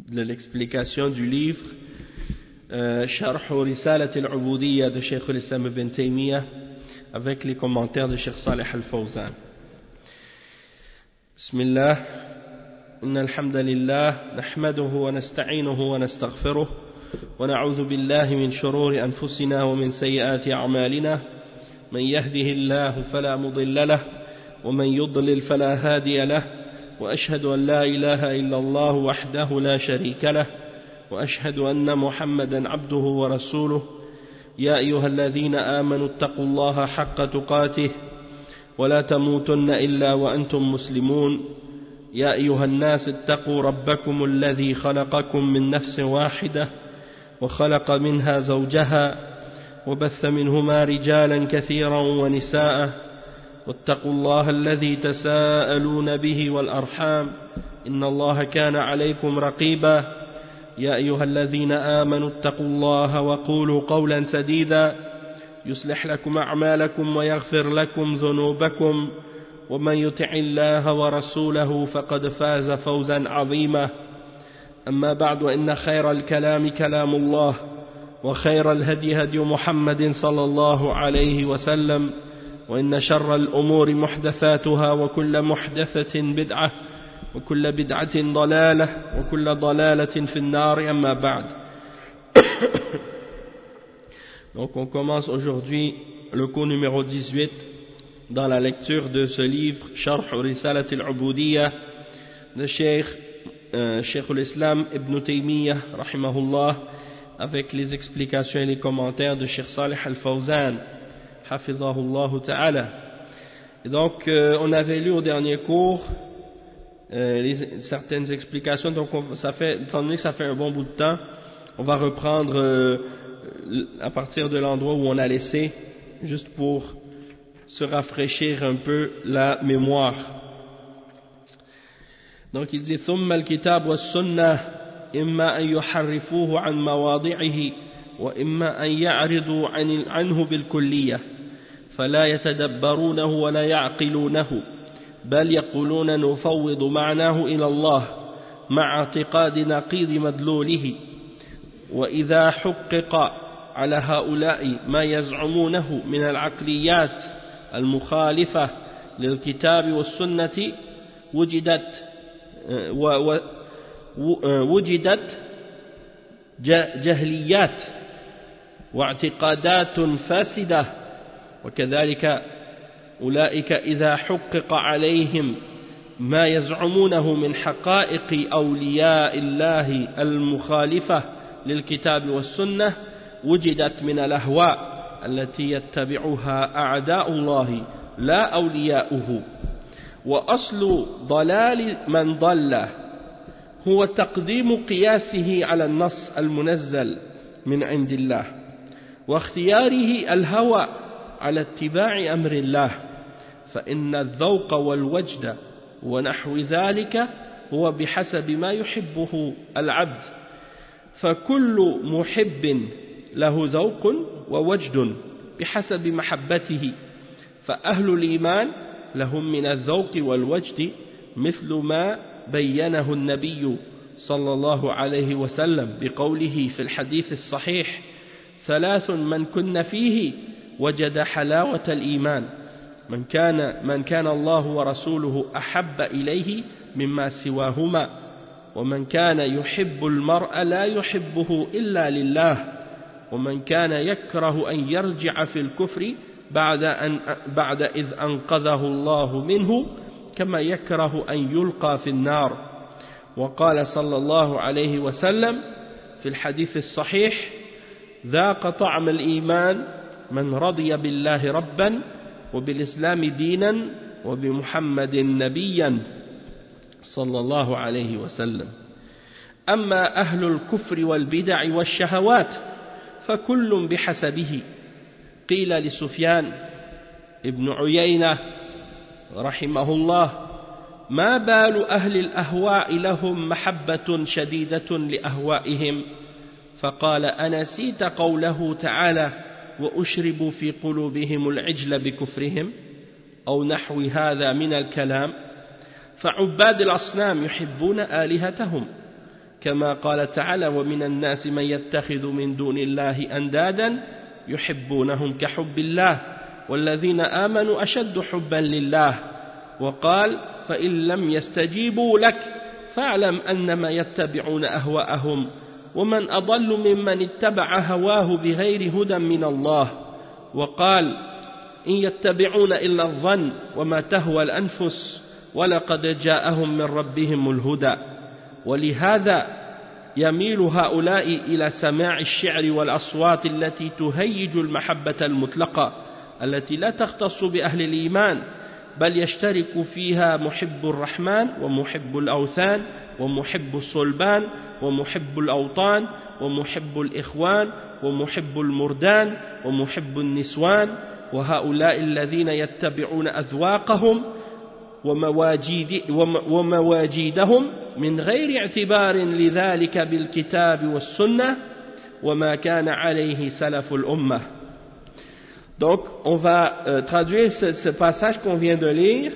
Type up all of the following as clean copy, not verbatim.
de l'explication du livre Sharh Risalat al-Ubudiyya de Cheikh al-Islam ibn Taymiyyah avec les commentaires de Cheikh Salih al-Fawzan. Bismillah, inna alhamdulillah, nahmaduhu wa nasta'inuhu wa nastaghfiruh wa na'udhu billahi min shururi anfusina wa min sayyiati a'malina man yahdihillahu fala mudilla lahu wa man yudlil fala hadiya lahu wa ashhadu an la ilaha illa Allah wahdahu la sharika lahu وأشهد أن محمدا عبده ورسوله يا أيها الذين آمنوا اتقوا الله حق تقاته ولا تموتن إلا وأنتم مسلمون يا أيها الناس اتقوا ربكم الذي خلقكم من نفس واحدة وخلق منها زوجها وبث منهما رجالا كثيرا ونساء واتقوا الله الذي تساءلون به والأرحام إن الله كان عليكم رقيبا يا أيها الذين آمنوا اتقوا الله وقولوا قولا سديدا يصلح لكم أعمالكم ويغفر لكم ذنوبكم ومن يطع الله ورسوله فقد فاز فوزا عظيما أما بعد وإن خير الكلام كلام الله وخير الهدي هدي محمد صلى الله عليه وسلم وإن شر الأمور محدثاتها وكل محدثة بدعة وكل بدعة ضلالة وكل ضلالة في النار أما بعد. Donc on commence aujourd'hui le cours numéro 18 dans la lecture de ce livre Sharh Risalat al-Ubudiyya de Cheikh al-Islam ibn Taymiyyah rahimahullah avec les explications et les commentaires de Cheikh Salih al-Fawzan hafidhahullah ta'ala. Et donc on avait lu au dernier cours certaines explications, donc étant donné que ça fait un bon bout de temps, on va reprendre à partir de l'endroit où on a laissé, juste pour se rafraîchir un peu la mémoire. Donc il dit ثم الكتاب والسنة إما أن يحرفوه عن مواضعه وإما أن يعرضوا عنه بالكلية فلا يتدبرونه ولا يعقلونه بل يقولون نفوض معناه إلى الله مع اعتقاد نقيض مدلوله وإذا حقق على هؤلاء ما يزعمونه من العقليات المخالفة للكتاب والسنة وجدت جهليات واعتقادات فاسدة وكذلك أولئك إذا حقق عليهم ما يزعمونه من حقائق أولياء الله المخالفة للكتاب والسنة وجدت من الأهواء التي يتبعها أعداء الله لا أولياؤه وأصل ضلال من ضل هو تقديم قياسه على النص المنزل من عند الله واختياره الهوى على اتباع أمر الله فإن الذوق والوجد ونحو ذلك هو بحسب ما يحبه العبد فكل محب له ذوق ووجد بحسب محبته فأهل الإيمان لهم من الذوق والوجد مثل ما بينه النبي صلى الله عليه وسلم بقوله في الحديث الصحيح ثلاث من كن فيه وجد حلاوة الإيمان من كان الله ورسوله أحب إليه مما سواهما ومن كان يحب المرء لا يحبه إلا لله ومن كان يكره أن يرجع في الكفر بعد إذ أنقذه الله منه كما يكره أن يلقى في النار وقال صلى الله عليه وسلم في الحديث الصحيح ذاق طعم الإيمان من رضي بالله ربا وبالإسلام دينا وبمحمد نبيا صلى الله عليه وسلم أما أهل الكفر والبدع والشهوات فكل بحسبه قيل لسفيان ابن عيينة رحمه الله ما بال أهل الأهواء لهم محبة شديدة لأهوائهم فقال أنسيت قوله تعالى وأشربوا في قلوبهم العجل بكفرهم أو نحو هذا من الكلام فعباد الأصنام يحبون آلهتهم كما قال تعالى ومن الناس من يتخذ من دون الله أندادا يحبونهم كحب الله والذين آمنوا أشد حبا لله وقال فإن لم يستجيبوا لك فاعلم أنما يتبعون أهواءهم ومن أضل ممن اتبع هواه بغير هدى من الله وقال إن يتبعون إلا الظن وما تهوى الأنفس ولقد جاءهم من ربهم الهدى ولهذا يميل هؤلاء إلى سماع الشعر والأصوات التي تهيج المحبة المطلقة التي لا تختص بأهل الإيمان بل يشترك فيها محب الرحمن ومحب الأوثان ومحب الصلبان ومحب الأوطان ومحب الإخوان ومحب المردان ومحب النسوان وهؤلاء الذين يتبعون أذواقهم ومواجيدهم من غير اعتبار لذلك بالكتاب والسنة وما كان عليه سلف الأمة. Donc, on va traduire ce passage qu'on vient de lire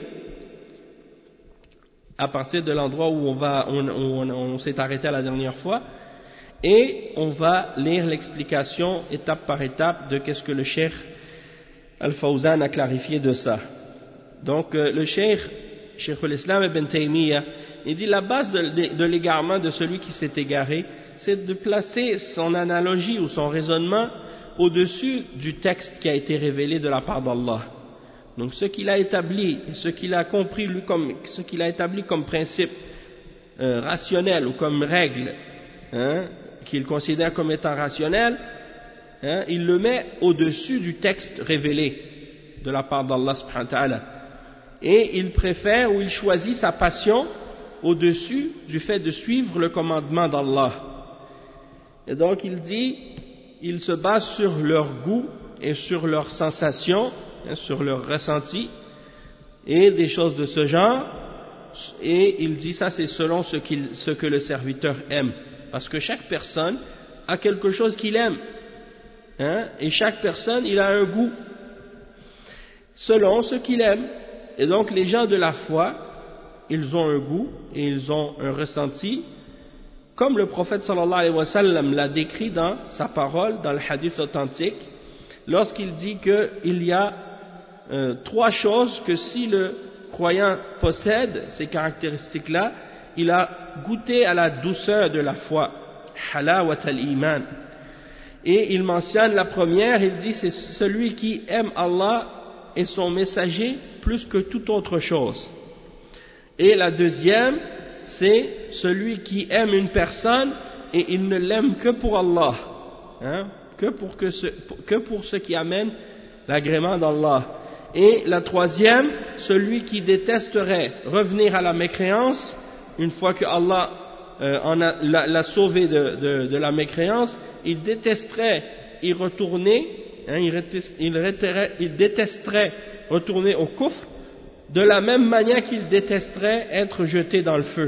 à partir de l'endroit où on s'est arrêté la dernière fois, et on va lire l'explication étape par étape de qu'est-ce que le Cheikh Al-Fawzan a clarifié de ça. Donc, le Cheikh al-Islam ibn Taymiyyah, il dit la base de l'égarement de celui qui s'est égaré, c'est de placer son analogie ou son raisonnement au-dessus du texte qui a été révélé de la part d'Allah. Donc ce qu'il a établi, ce qu'il a compris lui ce qu'il a établi comme principe rationnel ou comme règle, qu'il considère comme étant rationnel, il le met au-dessus du texte révélé de la part d'Allah subhanahu wa ta'ala. Et il préfère ou il choisit sa passion au-dessus du fait de suivre le commandement d'Allah. Et donc il dit, ils se basent sur leur goût et sur leurs sensations, sur leur ressenti et des choses de ce genre, et il dit ça c'est selon ce que le serviteur aime, parce que chaque personne a quelque chose qu'il aime, et chaque personne il a un goût selon ce qu'il aime, et donc les gens de la foi ils ont un goût et ils ont un ressenti, comme le prophète sallallahu alayhi wa sallam l'a décrit dans sa parole, dans le hadith authentique, lorsqu'il dit qu'il y a trois choses que si le croyant possède, ces caractéristiques-là, il a goûté à la douceur de la foi, halawat al-iman. Et il mentionne la première, il dit c'est celui qui aime Allah et son messager plus que toute autre chose. Et la deuxième, c'est celui qui aime une personne et il ne l'aime que pour Allah, que pour ce qui amène l'agrément d'Allah. Et la troisième, celui qui détesterait revenir à la mécréance une fois que Allah l'a sauvé de la mécréance, il détesterait y retourner, il détesterait retourner au kufr de la même manière qu'il détesterait être jeté dans le feu.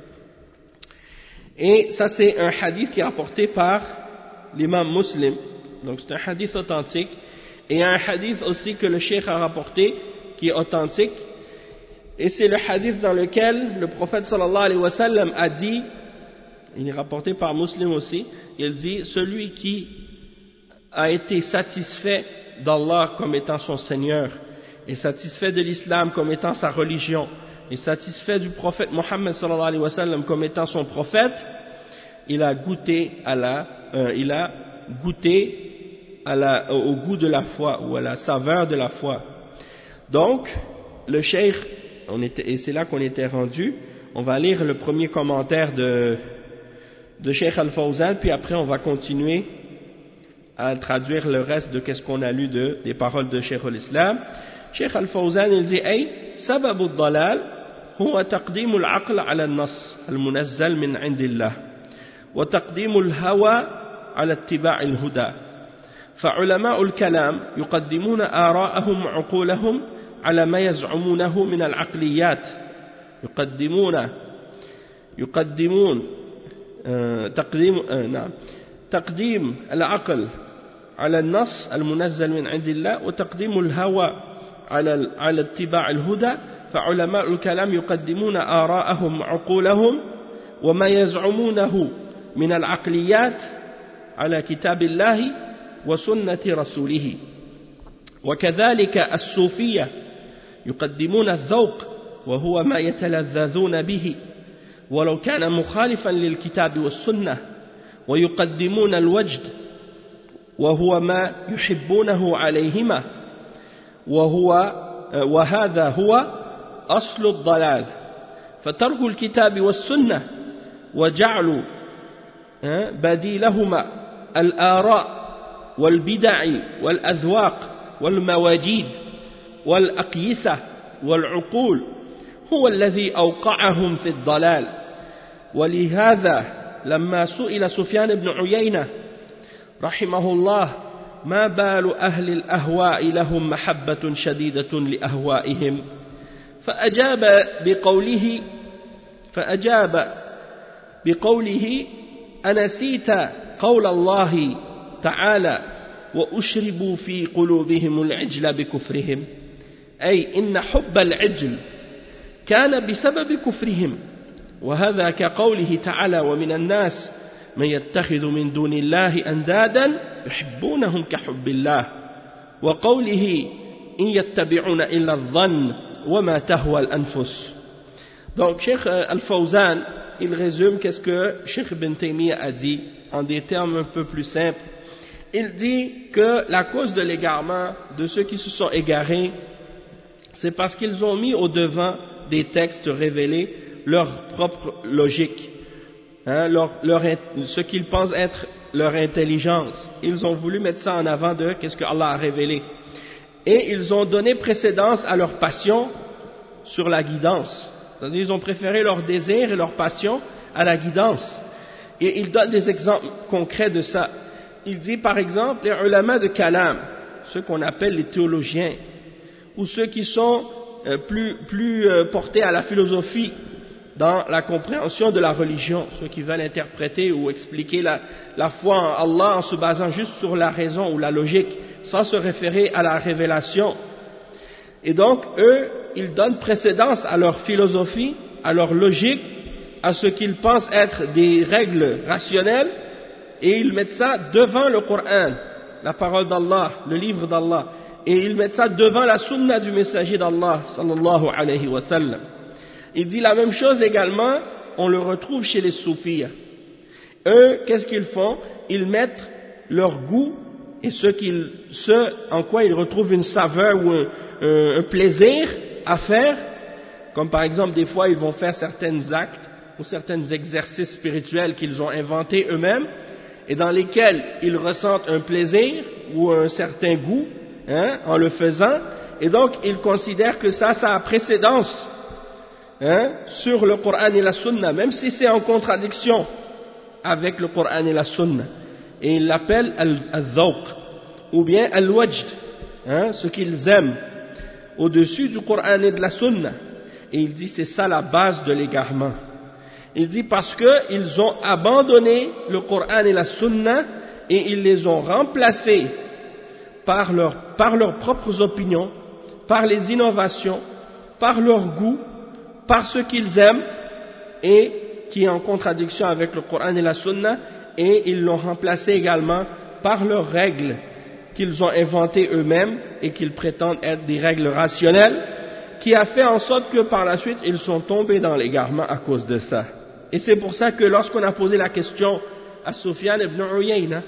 Et ça c'est un hadith qui est rapporté par l'imam Muslim, donc c'est un hadith authentique, et un hadith aussi que le cheikh a rapporté qui est authentique, et c'est le hadith dans lequel le prophète sallallahu alayhi wa sallam a dit, il est rapporté par Muslim aussi, il dit celui qui a été satisfait d'Allah comme étant son Seigneur, et satisfait de l'islam comme étant sa religion, et satisfait du prophète Mohammed sallallahu alayhi wa sallam comme étant son prophète, il a goûté au goût de la foi, ou à la saveur de la foi. Donc, le cheikh, et c'est là qu'on était rendu, on va lire le premier commentaire de Cheikh Al-Fawzan, puis après on va continuer à traduire le reste de qu'est-ce qu'on a lu des paroles de Cheikh al-Islam. Cheikh Al-Fawzan il dit أي سبب الضلال هو تقديم العقل على النص المنزل من عند الله وتقديم الهوى على اتباع الهدى فعلماء الكلام يقدمون آراءهم وعقولهم على ما يزعمونه من العقليات تقديم العقل على النص المنزل من عند الله وتقديم الهوى على اتباع الهدى فعلماء الكلام يقدمون آراءهم وعقولهم وما يزعمونه من العقليات على كتاب الله وسنة رسوله. وكذلك الصوفية يقدمون الذوق وهو ما يتلذذون به ولو كان مخالفا للكتاب والسنة، ويقدمون الوجد وهو ما يحبونه عليهما، وهذا هو أصل الضلال. فترك الكتاب والسنة وجعل بديلهما الآراء والبدع والأذواق والمواجيد والأقيسة والعقول هو الذي أوقعهم في الضلال. ولهذا لما سئل سفيان بن عيينة رحمه الله ما بال أهل الأهواء لهم محبة شديدة لأهوائهم، فأجاب بقوله أنسيت قول الله تعالى وأشربوا في قلوبهم العجل بكفرهم، أي إن حب العجل كان بسبب كفرهم. وهذا كقوله تعالى ومن الناس من يتخذ من دون الله أندادا يحبونهم كحب الله، وقوله إن يتبعون إلا الظن وما تهوى الأنفس. Donc Cheikh Al-Fawzan, il résume qu'est-ce que Cheikh Ibn Taymiyyah a dit en des termes un peu plus simples. Il dit que la cause de l'égarement de ceux qui se sont égarés, c'est parce qu'ils ont mis au devant des textes révélés leur propre logique, ce qu'ils pensent être leur intelligence. Ils ont voulu mettre ça en avant de qu'est-ce que Allah a révélé. Et ils ont donné précédence à leur passion sur la guidance. C'est-à-dire ils ont préféré leur désir et leur passion à la guidance. Et il donne des exemples concrets de ça. Il dit par exemple les ulama de kalam, ceux qu'on appelle les théologiens, ou ceux qui sont plus portés à la philosophie dans la compréhension de la religion, ceux qui veulent interpréter ou expliquer la foi en Allah en se basant juste sur la raison ou la logique, sans se référer à la révélation. Et donc, eux, ils donnent précédence à leur philosophie, à leur logique, à ce qu'ils pensent être des règles rationnelles, et ils mettent ça devant le Coran, la parole d'Allah, le livre d'Allah, et ils mettent ça devant la sunna du messager d'Allah, sallallahu alayhi wa sallam. Il dit la même chose également, on le retrouve chez les soufis. Eux, qu'est-ce qu'ils font? Ils mettent leur goût et ce en quoi ils retrouvent une saveur ou un plaisir à faire, comme par exemple des fois ils vont faire certains actes ou certains exercices spirituels qu'ils ont inventés eux-mêmes et dans lesquels ils ressentent un plaisir ou un certain goût en le faisant, et donc ils considèrent que ça a précédence sur le Coran et la Sunna, même si c'est en contradiction avec le Coran et la Sunna. Et ils l'appellent al-dhawq ou bien al-wajd, ce qu'ils aiment au-dessus du Coran et de la Sunna. Et il dit c'est ça la base de l'égarement. Il dit parce qu'ils ont abandonné le Coran et la Sunna et ils les ont remplacés par leurs propres opinions, par les innovations, par leur goût, par ce qu'ils aiment et qui est en contradiction avec le Coran et la Sunna, et ils l'ont remplacé également par leurs règles qu'ils ont inventées eux-mêmes et qu'ils prétendent être des règles rationnelles, qui a fait en sorte que par la suite ils sont tombés dans l'égarement à cause de ça. Et c'est pour ça que lorsqu'on a posé la question à Sufyan ibn Uyayna,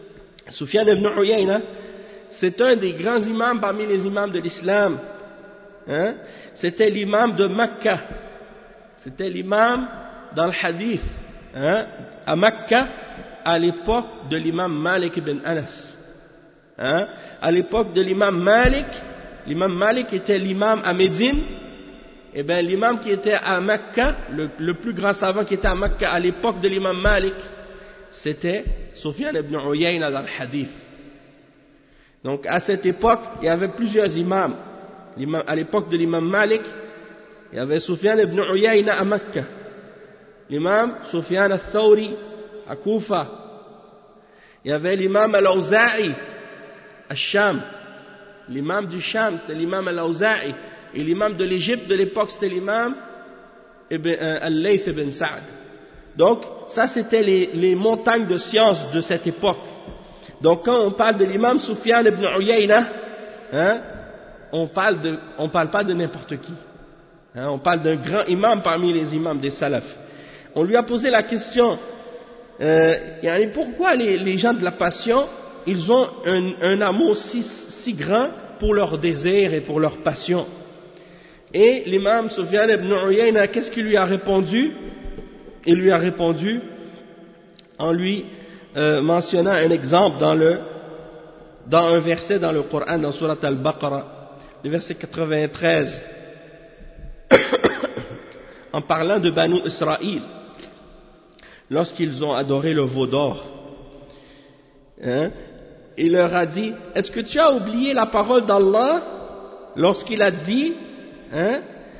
c'est un des grands imams parmi les imams de l'islam. C'était l'imam de Mecca. C'était l'imam dans le hadith. À Mecca, à l'époque de l'imam Malik ibn Anas. À l'époque de l'imam Malik était l'imam à Médine. Et bien l'imam qui était à Mecca, le plus grand savant qui était à Mecca à l'époque de l'imam Malik, c'était Sufyan ibn Uyayna dans le hadith. Donc à cette époque, il y avait plusieurs imams. À l'époque de l'imam Malik, il y avait Sufyan ibn Uyayna à Mecca, l'imam Sufyan al-Thawri à Koufa, il y avait l'imam al-Awza'i à Sham, l'imam du Sham c'était l'imam al-Awza'i, et l'imam de l'Égypte de l'époque c'était l'imam al-Layth ibn Sa'd. Donc, ça c'était les montagnes de science de cette époque. Donc, quand on parle de l'imam Sufyan ibn Uyayna, hein, on parle pas de n'importe qui. Hein, on parle d'un grand imam parmi les imams des salafs. On lui a posé la question, pourquoi les gens de la passion, ils ont un amour si grand pour leur désir et pour leur passion. Et l'imam Sufyan ibn Uyayna, qu'est-ce qu'il lui a répondu? Il lui a répondu en lui mentionnant un exemple dans un verset dans le Coran, dans Surat Al-Baqarah, le verset 93, en parlant de Banu Israël, lorsqu'ils ont adoré le veau d'or. Hein? Il leur a dit, est-ce que tu as oublié la parole d'Allah lorsqu'il a dit, hein,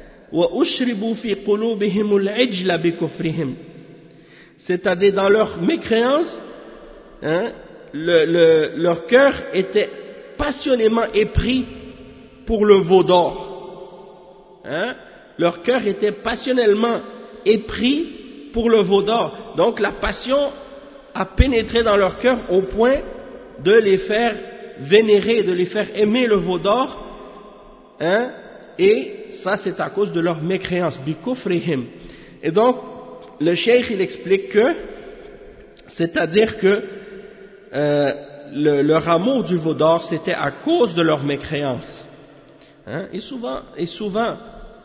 c'est-à-dire dans leur mécréance, hein, leur cœur était passionnément épris pour le veau d'or. Hein? Leur cœur était passionnellement épris pour le veau d'or. Donc la passion a pénétré dans leur cœur au point de les faire vénérer, de les faire aimer le veau d'or, hein, et ça c'est à cause de leur mécréance, bikufrihim. Et donc le cheikh il explique que, c'est-à-dire que leur amour du veau d'or c'était à cause de leur mécréance. Hein, et souvent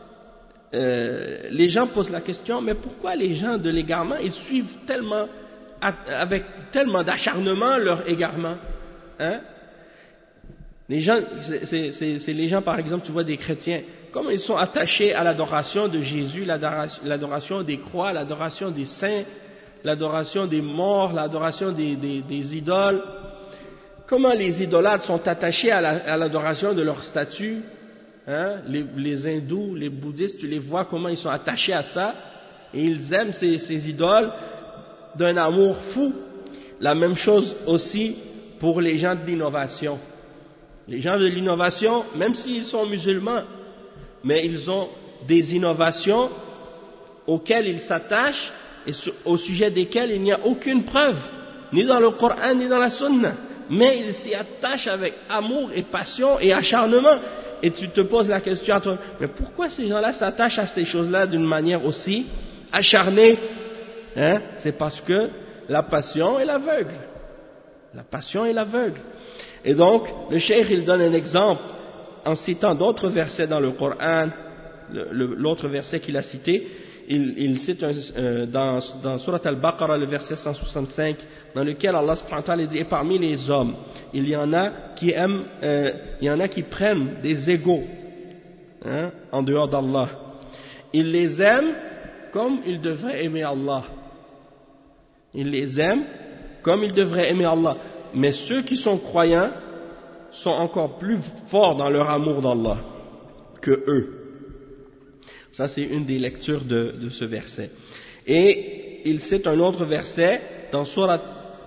les gens posent la question, mais pourquoi les gens de l'égarement ils suivent avec tellement d'acharnement leur égarement, hein? Les gens, c'est les gens, par exemple, tu vois des chrétiens, comme ils sont attachés à l'adoration de Jésus, l'adoration des croix, l'adoration des saints, l'adoration des morts, l'adoration des idoles. Comment les idolâtres sont attachés à l'adoration de leurs statues, hein? Les hindous, les bouddhistes, tu les vois comment ils sont attachés à ça, et ils aiment ces idoles d'un amour fou. La même chose aussi pour les gens de l'innovation. Les gens de l'innovation, même s'ils sont musulmans, mais ils ont des innovations auxquelles ils s'attachent et au sujet desquelles il n'y a aucune preuve, ni dans le Coran ni dans la Sunna, mais ils s'y attachent avec amour et passion et acharnement. Et tu te poses la question à toi, mais pourquoi ces gens-là s'attachent à ces choses-là d'une manière aussi acharnée? Hein? C'est parce que la passion est l'aveugle. La passion est l'aveugle. Et donc, le cheikh, il donne un exemple en citant d'autres versets dans le Coran, l'autre verset qu'il a cité, il cite dans Surat Al-Baqarah, le verset 165, dans lequel Allah subhanahu wa ta'ala dit, et parmi les hommes, il y en a qui prennent des égaux, hein, en dehors d'Allah. Ils les aiment comme ils devraient aimer Allah. Ils les aiment comme ils devraient aimer Allah. Mais ceux qui sont croyants sont encore plus forts dans leur amour d'Allah que eux. Ça, c'est une des lectures de ce verset. Et il cite un autre verset dans Surat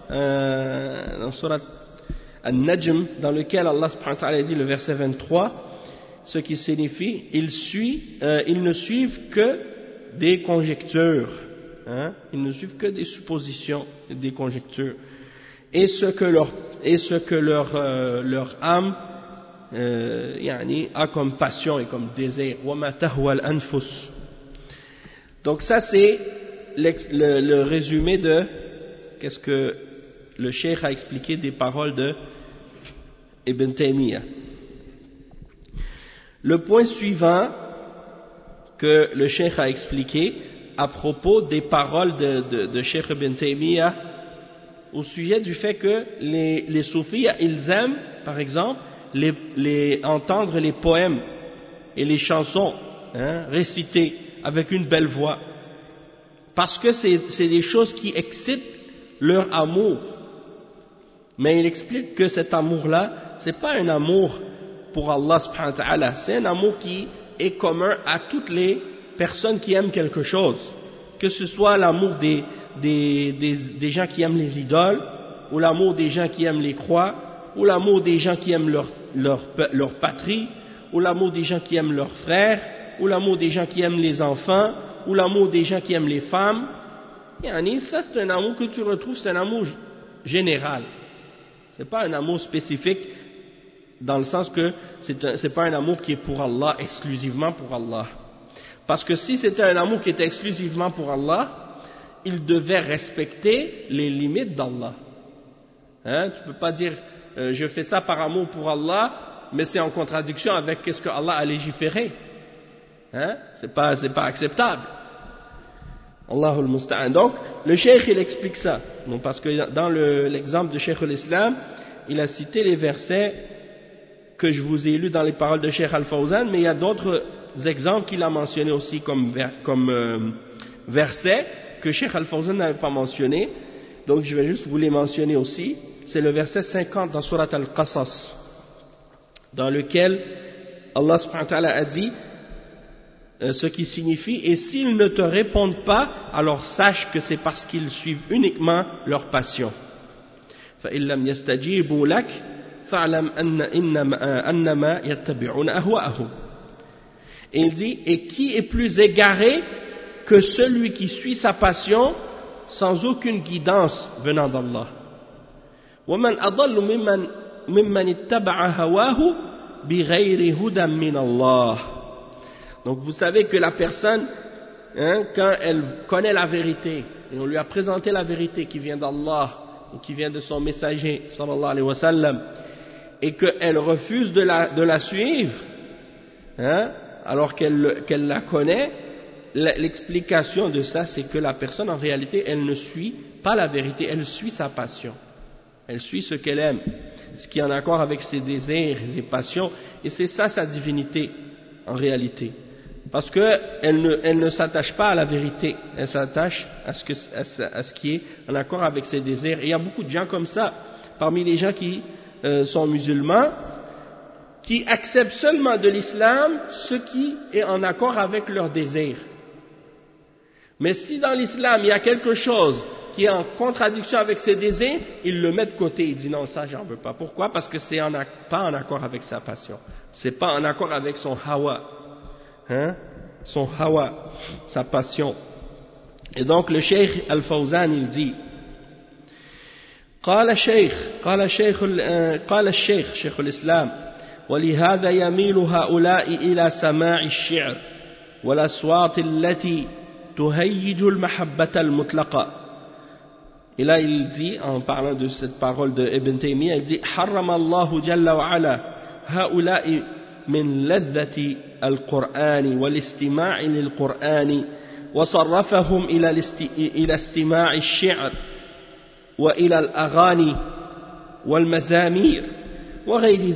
An-Najm, dans lequel Allah subhanahu wa ta'ala dit, le verset 23, ce qui signifie, ils ne suivent que des conjectures. Hein? Ils ne suivent que des suppositions, des conjectures. Et ce que leur âme a comme passion et comme désir. وَمَا تَهْوَى الْأَنفُسُ. Donc ça c'est le résumé de qu'est-ce que le cheikh a expliqué des paroles de Ibn Taymiyyah. Le point suivant que le cheikh a expliqué à propos des paroles de Cheikh Ibn Taymiyyah au sujet du fait que les soufis, ils aiment, par exemple, entendre les poèmes et les chansons, hein, récitées avec une belle voix, parce que c'est des choses qui excitent leur amour. Mais il explique que cet amour-là, c'est pas un amour pour Allah subhanahu wa ta'ala, c'est un amour qui est commun à toutes les personnes qui aiment quelque chose, que ce soit l'amour des gens qui aiment les idoles, ou l'amour des gens qui aiment les croix, ou l'amour des gens qui aiment leur patrie, ou l'amour des gens qui aiment leurs frères, ou l'amour des gens qui aiment les enfants, ou l'amour des gens qui aiment les femmes, ça c'est un amour que tu retrouves, c'est un amour général. C'est pas un amour spécifique dans le sens que c'est pas un amour qui est pour Allah, exclusivement pour Allah. Parce que si c'était un amour qui était exclusivement pour Allah, il devait respecter les limites d'Allah. Tu peux pas dire je fais ça par amour pour Allah, mais c'est en contradiction avec ce que Allah a légiféré. C'est pas acceptable. Allahul Musta'an. Donc, le cheikh il explique ça. Non, parce que dans l'exemple de Cheikh l'Islam, il a cité les versets que je vous ai lus dans les paroles de Cheikh Al-Fawzan, mais il y a d'autres exemples qu'il a mentionnés aussi comme versets que Cheikh Al-Fawzan n'avait pas mentionné. Donc, je vais juste vous les mentionner aussi. C'est le verset 50 dans Surat Al-Qasas, dans lequel Allah subhanahu wa ta'ala a dit ce qui signifie « Et s'ils ne te répondent pas, alors sache que c'est parce qu'ils suivent uniquement leur passion. » فَإِن لَمْ يَسْتَجِيبُوا لَكَ فَاعْلَمْ أَنَّمَا يَتَّبِعُونَ أَهْوَاءَهُمْ. Et il dit « Et qui est plus égaré que celui qui suit sa passion sans aucune guidance venant d'Allah. وَمَنْ أَضَلُّ مِمَّنِ اتَّبَعَ هَوَاهُ بِغَيْرِ هُدًى مِنَ اللَّهِ. Donc vous savez que la personne, quand elle connaît la vérité, et on lui a présenté la vérité qui vient d'Allah, ou qui vient de son messager, sallallahu alayhi wa sallam, et qu'elle refuse de la suivre, alors qu'elle la connaît, l'explication de ça, c'est que la personne, en réalité, elle ne suit pas la vérité, elle suit sa passion. Elle suit ce qu'elle aime, ce qui est en accord avec ses désirs, ses passions, et c'est ça sa divinité, en réalité. Parce qu'elle ne s'attache pas à la vérité, elle s'attache à ce qui est en accord avec ses désirs. Et il y a beaucoup de gens comme ça, parmi les gens qui sont musulmans, qui acceptent seulement de l'islam ce qui est en accord avec leurs désirs. Mais si dans l'islam il y a quelque chose qui est en contradiction avec ses désirs, il le met de côté, il dit non, ça j'en veux pas. Pourquoi? Parce que c'est pas en accord avec sa passion, c'est pas en accord avec son hawa. Son hawa, sa passion. Et donc le Cheikh Al-Fawzan il dit قال الشيخ شيخ الإسلام ولهذا يميل هؤلاء إلى سماع الشعر والأصوات التي تهيج المحبة المطلقة. Et là il dit, en parlant de cette parole de Ibn Taymiyyah, il dit حرم الله جل وعلا هؤلاء من لذة القرآن والاستماع للقرآن وصرفهم إلى استماع الشعر وإلى الأغاني والمزامير وغير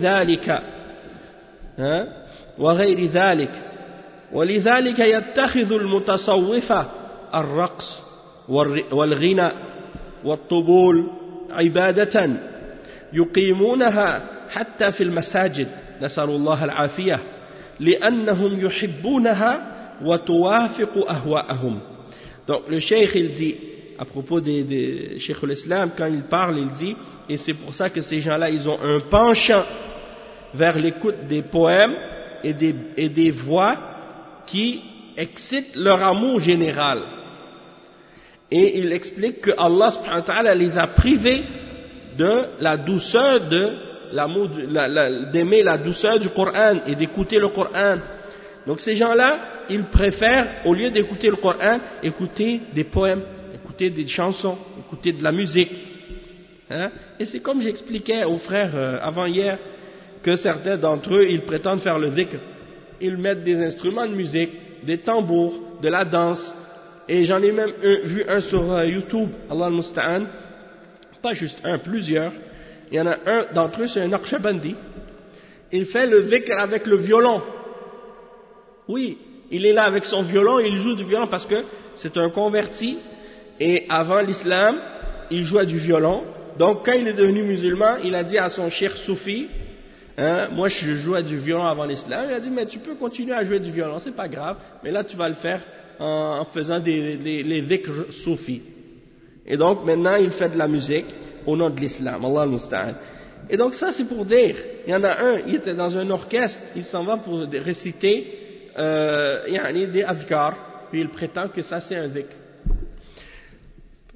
ذلك ولذلك يتخذ المتصوفة الرقص والغنى والطبول عبادة يقيمونها حتى في المساجد نسأل الله العافية لأنهم يحبونها وتوافق أهواءهم. Donc le cheikh il dit à propos des cheikh l'Islam, quand il parle il dit, et c'est pour ça que ces gens-là ils ont un penchant vers l'écoute des poèmes et des voix qui excitent leur amour général. Et il explique que Allah subhanahu wa ta'ala les a privés de la douceur d'aimer la douceur du Coran et d'écouter le Coran. Donc ces gens-là, ils préfèrent, au lieu d'écouter le Coran, écouter des poèmes, écouter des chansons, écouter de la musique. Et c'est comme j'expliquais aux frères avant-hier, que certains d'entre eux, ils prétendent faire le dhikr. Ils mettent des instruments de musique, des tambours, de la danse. Et j'en ai même vu un sur YouTube, Allah al-Musta'an, pas juste un, plusieurs. Il y en a un d'entre eux, c'est un Naqshbandi. Il fait le dhikr avec le violon. Oui, il est là avec son violon, il joue du violon parce que c'est un converti. Et avant l'islam, il jouait du violon. Donc quand il est devenu musulman, il a dit à son cheikh soufi, moi je jouais du violon avant l'islam. Il a dit mais tu peux continuer à jouer du violon, c'est pas grave. Mais là tu vas le faire en faisant les dhikr soufis. Et donc maintenant il fait de la musique au nom de l'islam, Allah al-Musta'an. Et donc ça c'est pour dire, il y en a un, il était dans un orchestre, il s'en va pour réciter des adhkar, puis il prétend que ça c'est un dhikr.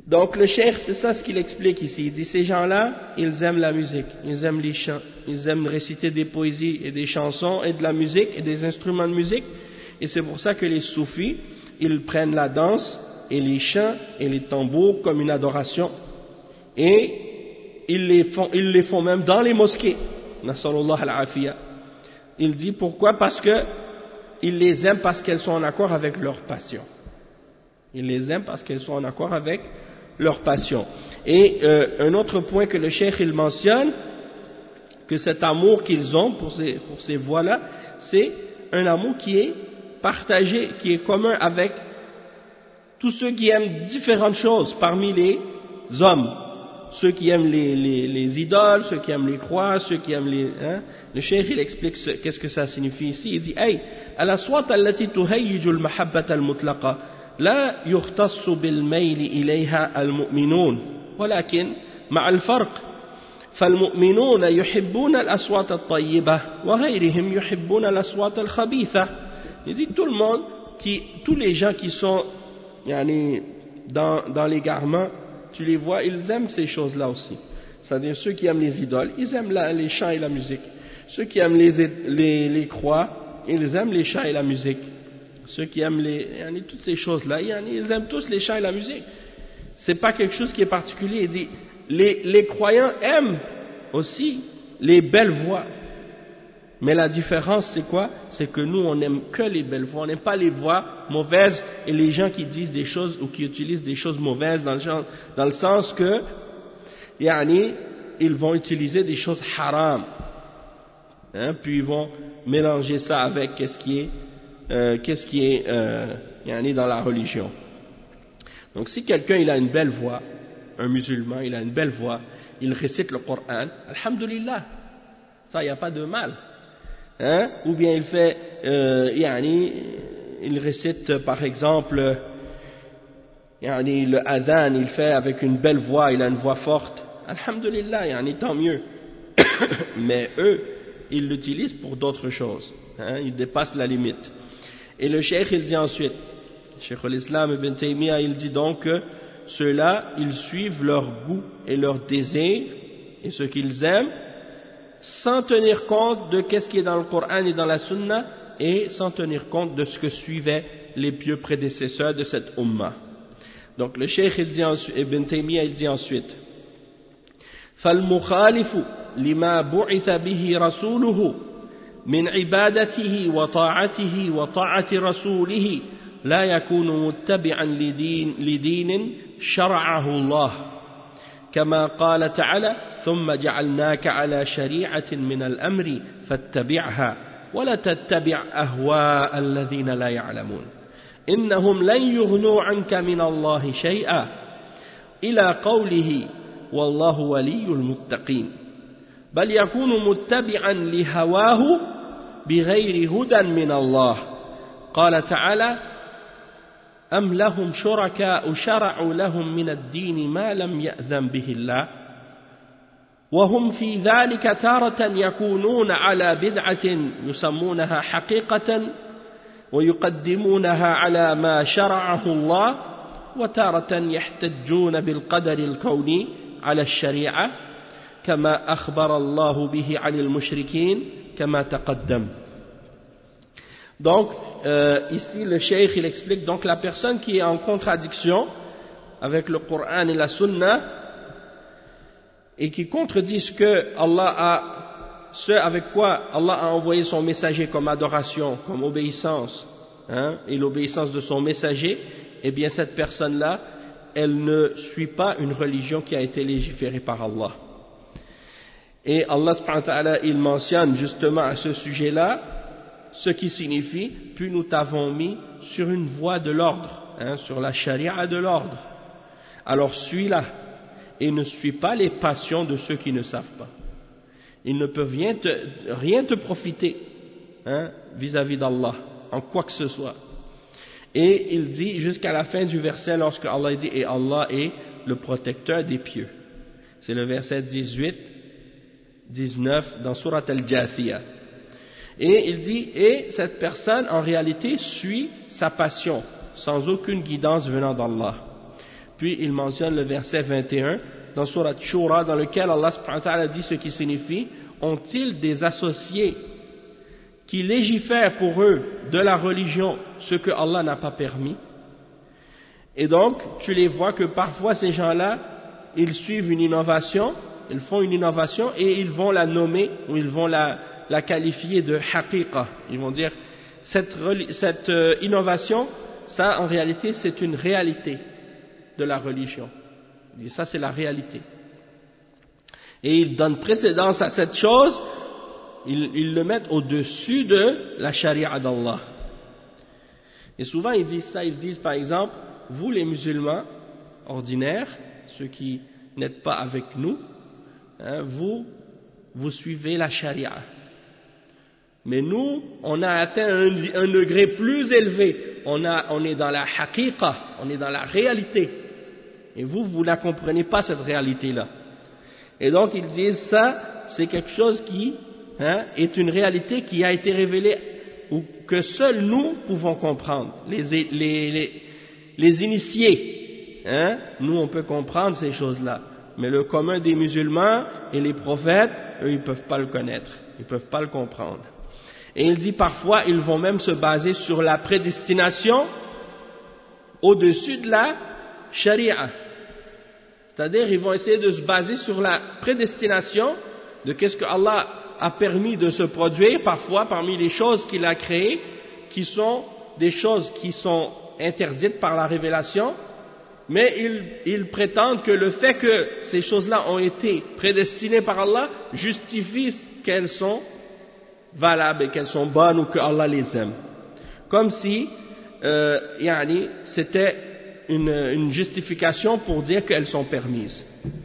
Donc le cheikh, c'est ça ce qu'il explique ici. Il dit ces gens-là, ils aiment la musique, ils aiment les chants, ils aiment réciter des poésies et des chansons et de la musique et des instruments de musique. Et c'est pour ça que les soufis, ils prennent la danse et les chants et les tambours comme une adoration. Et ils les font même dans les mosquées. Nasallallahu al-afiyya. Il dit pourquoi? Parce que ils les aiment parce qu'elles sont en accord avec leur passion. Ils les aiment parce qu'elles sont en accord avec leur passion. Et un autre point que le cheikh il mentionne, que cet amour qu'ils ont pour ces voix-là, c'est un amour qui est partagé, qui est commun avec tous ceux qui aiment différentes choses parmi les hommes. Ceux qui aiment les idoles, ceux qui aiment les croix, ceux qui aiment les... Le cheikh il explique qu'est-ce que ça signifie ici. Il dit hey, al-aswat allati tuhayyiju al-mahabbata al-mutlaqa لا يختص بالميل إليها المؤمنون ولكن مع الفرق فالمؤمنون يحبون الأصوات الطيبة وغيرهم يحبون الأصوات الخبيثة. Il dit tout le monde, tous les gens qui sont dans l'égarement, tu les vois, ils aiment ces choses-là aussi. C'est-à-dire ceux qui aiment les idoles, ils aiment les chants et la musique. Ceux qui aiment les croix, ils aiment les chants et la musique. Ceux qui aiment toutes ces choses-là, ils aiment tous les chants et la musique. C'est pas quelque chose qui est particulier. Il dit, les croyants aiment aussi les belles voix. Mais la différence, c'est quoi? C'est que nous, on n'aime que les belles voix. On n'aime pas les voix mauvaises et les gens qui disent des choses ou qui utilisent des choses mauvaises dans le sens que, ils vont utiliser des choses haram. Puis ils vont mélanger ça avec qu'est-ce qui est dans la religion. Donc si quelqu'un il a une belle voix, un musulman il a une belle voix, il récite le Coran, alhamdulillah, ça il n'y a pas de mal. Ou bien il fait, il récite par exemple, le adhan, il fait avec une belle voix, il a une voix forte, alhamdulillah, tant mieux. Mais eux, ils l'utilisent pour d'autres choses, ils dépassent la limite. Et le cheikh il dit ensuite, Cheikh al-Islam ibn Taymiyyah il dit donc que ceux-là ils suivent leur goût et leur désir et ce qu'ils aiment sans tenir compte de qu'est-ce qui est dans le Coran et dans la Sunna et sans tenir compte de ce que suivaient les pieux prédécesseurs de cette Ummah. Donc le cheikh il dit ensuite, ibn Taymiyyah il dit ensuite فالمخالف لما بعث به رسوله من عبادته وطاعته وطاعة رسوله لا يكون متبعا لدين شرعه الله كما قال تعالى ثم جعلناك على شريعة من الأمر فاتبعها ولا تتبع أهواء الذين لا يعلمون إنهم لن يغنوا عنك من الله شيئا إلى قوله والله ولي المتقين بل يكون متبعا لهواه بغير هدى من الله قال تعالى أم لهم شركاء شرعوا لهم من الدين ما لم يأذن به الله وهم في ذلك تارة يكونون على بدعة يسمونها حقيقة ويقدمونها على ما شرعه الله وتارة يحتجون بالقدر الكوني على الشريعة كما أخبر الله به عن المشركين كما تقدم. Donc ici le cheikh il explique donc la personne qui est en contradiction avec le Coran et la Sunna et qui contredit ce avec quoi Allah a envoyé son messager comme adoration, comme obéissance, et l'obéissance de son messager, eh bien cette personne-là, elle ne suit pas une religion qui a été légiférée par Allah. Et Allah subhanahu wa ta'ala, il mentionne justement à ce sujet-là, ce qui signifie, puis nous t'avons mis sur une voie de l'ordre, sur la charia de l'ordre. Alors suis-la et ne suis pas les passions de ceux qui ne savent pas. Ils ne peuvent rien te profiter vis-à-vis d'Allah, en quoi que ce soit. Et il dit jusqu'à la fin du verset, lorsque Allah dit « Et Allah est le protecteur des pieux ». C'est le verset 18, 19 dans Surat Al-Jathiyah. Et il dit, et cette personne en réalité suit sa passion, sans aucune guidance venant d'Allah. Puis il mentionne le verset 21 dans Surat Shura, dans lequel Allah subhanahu wa ta'ala dit ce qui signifie: ont-ils des associés qui légifèrent pour eux de la religion ce que Allah n'a pas permis? Et donc, tu les vois que parfois ces gens-là, ils suivent une innovation, ils font une innovation et ils vont la nommer ou ils vont la qualifier de haqiqa. Ils vont dire cette innovation, ça en réalité c'est une réalité de la religion. Ils disent ça c'est la réalité. Et ils donnent précédence à cette chose, ils le mettent au-dessus de la charia d'Allah. Et souvent ils disent ça, ils disent par exemple: vous les musulmans ordinaires, ceux qui n'êtes pas avec nous, hein, vous suivez la charia. Mais nous, on a atteint un degré plus élevé. On est dans la haqiqa, on est dans la réalité. Et vous ne comprenez pas cette réalité-là. Et donc ils disent ça, c'est quelque chose qui est une réalité qui a été révélée ou que seuls nous pouvons comprendre. Les initiés, nous on peut comprendre ces choses-là, mais le commun des musulmans et les prophètes, eux ils peuvent pas le connaître, ils peuvent pas le comprendre. Et il dit parfois ils vont même se baser sur la prédestination au-dessus de la charia. C'est-à-dire ils vont essayer de se baser sur la prédestination de qu'est-ce que Allah a permis de se produire parfois parmi les choses qu'il a créées, qui sont des choses qui sont interdites par la révélation, mais ils prétendent que le fait que ces choses-là ont été prédestinées par Allah justifie qu'elles sont valables et qu'elles sont bonnes ou que Allah les aime. Comme si c'était une justification pour dire qu'elles sont permises.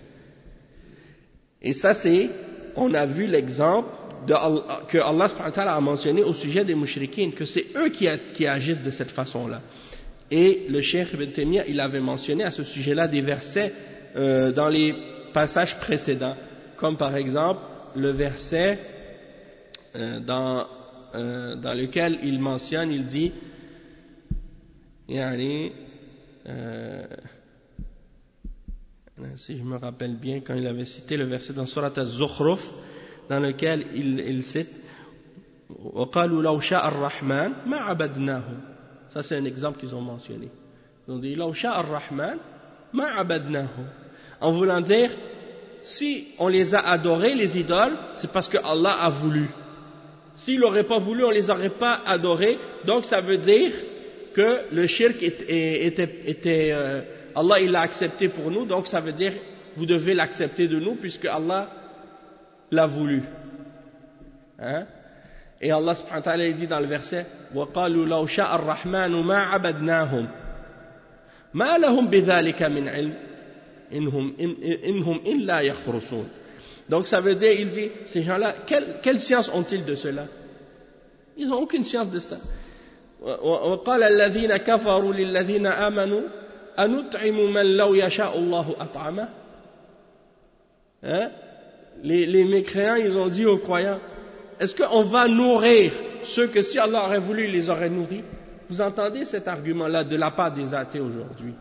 Et ça on a vu l'exemple que Allah subhanahu wa ta'ala a mentionné au sujet des mushrikines, que c'est eux qui agissent de cette façon-là. Et le Cheikh Ibn Taymiyyah, il avait mentionné à ce sujet-là des versets dans les passages précédents, comme par exemple le verset dans lequel il mentionne, il dit si je me rappelle bien, quand il avait cité le verset dans Surat Az-Zukhruf, dans lequel il cite وَقَالُوا لَوْ شَاءَ الرَّحْمَنِ مَا عَبَدْنَاهُ. Ça c'est un exemple qu'ils ont mentionné. Ils ont dit لَوْ شَاءَ الرَّحْمَنِ مَا عَبَدْنَاهُ, en voulant dire si on les a adorés, les idoles, c'est parce que Allah a voulu. S'il n'aurait pas voulu, on ne les aurait pas adorés. Donc ça veut dire que le shirk était Allah il l'a accepté pour nous, donc ça veut dire vous devez l'accepter de nous puisque Allah l'a voulu. Et Allah subhanahu wa ta'ala dit dans le verset وَقَالُوا لَوْ شَاءَ الرَّحْمَنُ مَا عَبَدْنَاهُمْ مَا لَهُمْ بِذَلِكَ مِنْ عِلْمٍ إِنْهُمْ إِلَّا يَخْرُصُونَ. Donc ça veut dire, il dit, ces gens-là, quelle science ont-ils de cela? Ils n'ont aucune science de ça. وَقَالَ الَّذِينَ كَفَرُوا لِلَّذِينَ آمَنُوا أَنُطْعِمُ مَنْ لَوْ يَشَاءُ اللَّهُ أَطْعَمَهُ. Les mécréants, ils ont dit aux croyants, est-ce qu'on va nourrir ceux que si Allah aurait voulu, il les aurait nourris? Vous entendez cet argument-là de la part des athées aujourd'hui?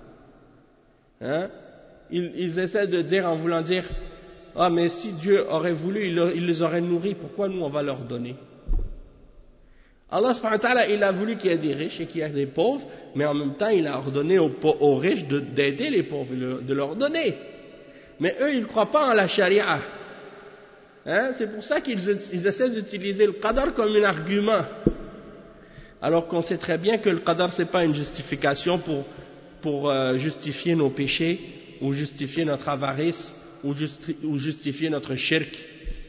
Ils essaient de dire en voulant dire, ah mais si Dieu aurait voulu, il les aurait nourris, pourquoi nous on va leur donner? Allah subhanahu wa ta'ala, il a voulu qu'il y ait des riches et qu'il y ait des pauvres, mais en même temps il a ordonné aux riches d'aider les pauvres, de leur donner. Mais eux ils ne croient pas en la charia. C'est pour ça qu'ils essaient d'utiliser le qadar comme un argument. Alors qu'on sait très bien que le qadar c'est pas une justification pour justifier nos péchés, ou justifier notre avarice, ou justifier notre shirk.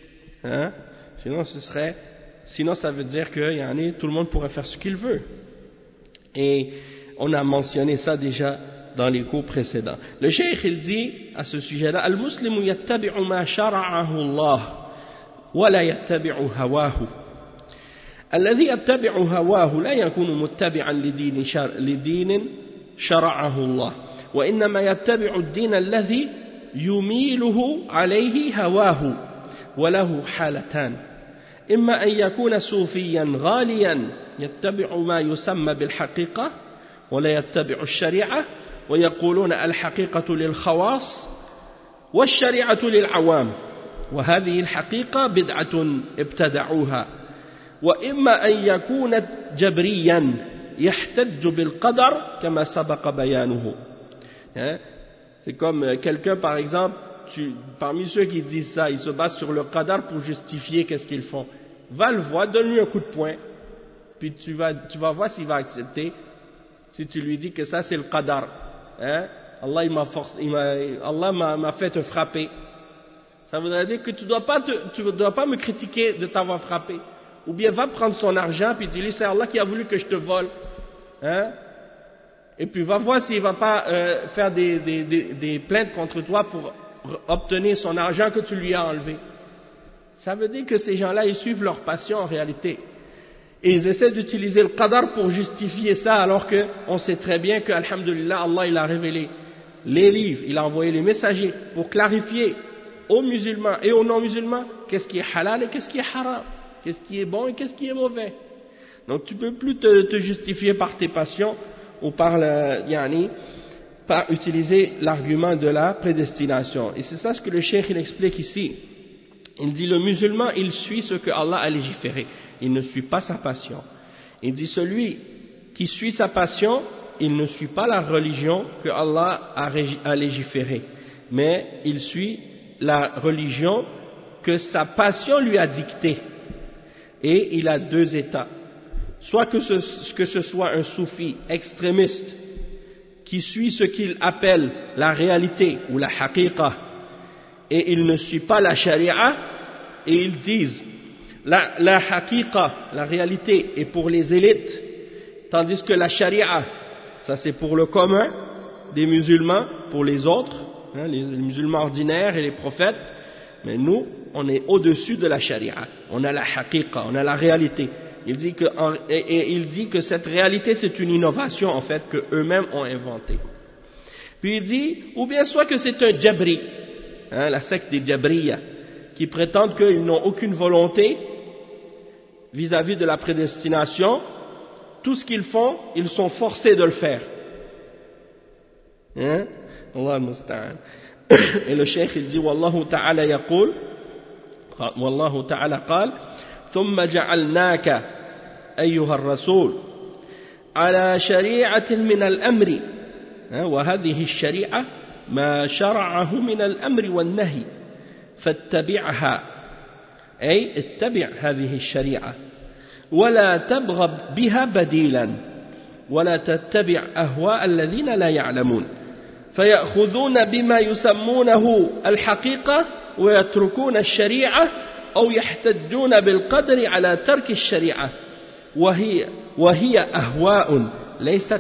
Sinon ça veut dire que tout le monde pourrait faire ce qu'il veut. Et on a mentionné ça déjà dans les cours précédents. Le cheikh il dit à ce sujet-là, al-muslimu yattabi'u ma shara'ahu Allah wa la yattabi'u hawahu. الذي يتبع هواه لا يكون متبعا لدين شرعه الله وإنما يتبع الدين الذي يميله عليه هواه وله حالتان إما أن يكون صوفيا غاليا يتبع ما يسمى بالحقيقة ولا يتبع الشريعة ويقولون الحقيقة للخواص والشريعة للعوام وهذه الحقيقة بدعة ابتدعوها وإما أن يكون جبريا يحتج بالقدر كما سبق بيانه. C'est comme quelqu'un par exemple, parmi ceux qui disent ça, ils se basent sur le qadar pour justifier qu'est-ce qu'ils font. Va le voir, donne-lui un coup de poing, puis tu vas voir s'il va accepter. Si tu lui dis que ça c'est le qadar, Allah m'a fait te frapper. Ça voudrait dire que tu dois pas me critiquer de t'avoir frappé. Ou bien va prendre son argent puis dis-lui c'est Allah qui a voulu que je te vole. Et puis va voir s'il va pas faire des plaintes contre toi pour obtenir son argent que tu lui as enlevé. Ça veut dire que ces gens-là ils suivent leur passion en réalité. Et ils essaient d'utiliser le qadar pour justifier ça alors que on sait très bien que alhamdulillah Allah il a révélé les livres, il a envoyé les messagers pour clarifier aux musulmans et aux non-musulmans qu'est-ce qui est halal et qu'est-ce qui est haram, qu'est-ce qui est bon et qu'est-ce qui est mauvais. Donc tu peux plus te justifier par tes passions ou par utiliser l'argument de la prédestination. Et c'est ça ce que le cheikh il explique ici. Il dit le musulman il suit ce que Allah a légiféré, il ne suit pas sa passion. Il dit celui qui suit sa passion, il ne suit pas la religion que Allah a légiférée, mais il suit la religion que sa passion lui a dictée. Et il a deux états. Soit que ce soit un soufi extrémiste qui suit ce qu'il appelle la réalité ou la haqiqa et il ne suit pas la sharia et ils disent la haqiqa, la réalité est pour les élites tandis que la sharia ça c'est pour le commun des musulmans, pour les autres, les musulmans ordinaires et les prophètes, mais nous on est au-dessus de la sharia, on a la haqiqa, on a la réalité. Il dit que cette réalité c'est une innovation en fait que eux-mêmes ont inventée. Puis il dit, ou bien soit que c'est un Jabri, la secte des Jabriya, qui prétendent qu'ils n'ont aucune volonté vis-à-vis de la prédestination, tout ce qu'ils font, ils sont forcés de le faire. Allah al-Musta'an. Et le cheikh il dit, Wallahu ta'ala yaqul, Wallahu ta'ala qal, ثم جعلناك أيها الرسول على شريعة من الأمر وهذه الشريعة ما شرعه من الأمر والنهي فاتبعها أي اتبع هذه الشريعة ولا تبغ بها بديلا ولا تتبع أهواء الذين لا يعلمون فيأخذون بما يسمونه الحقيقة ويتركون الشريعة أو يحتجون بالقدر على ترك الشريعة وهي أهواء ليست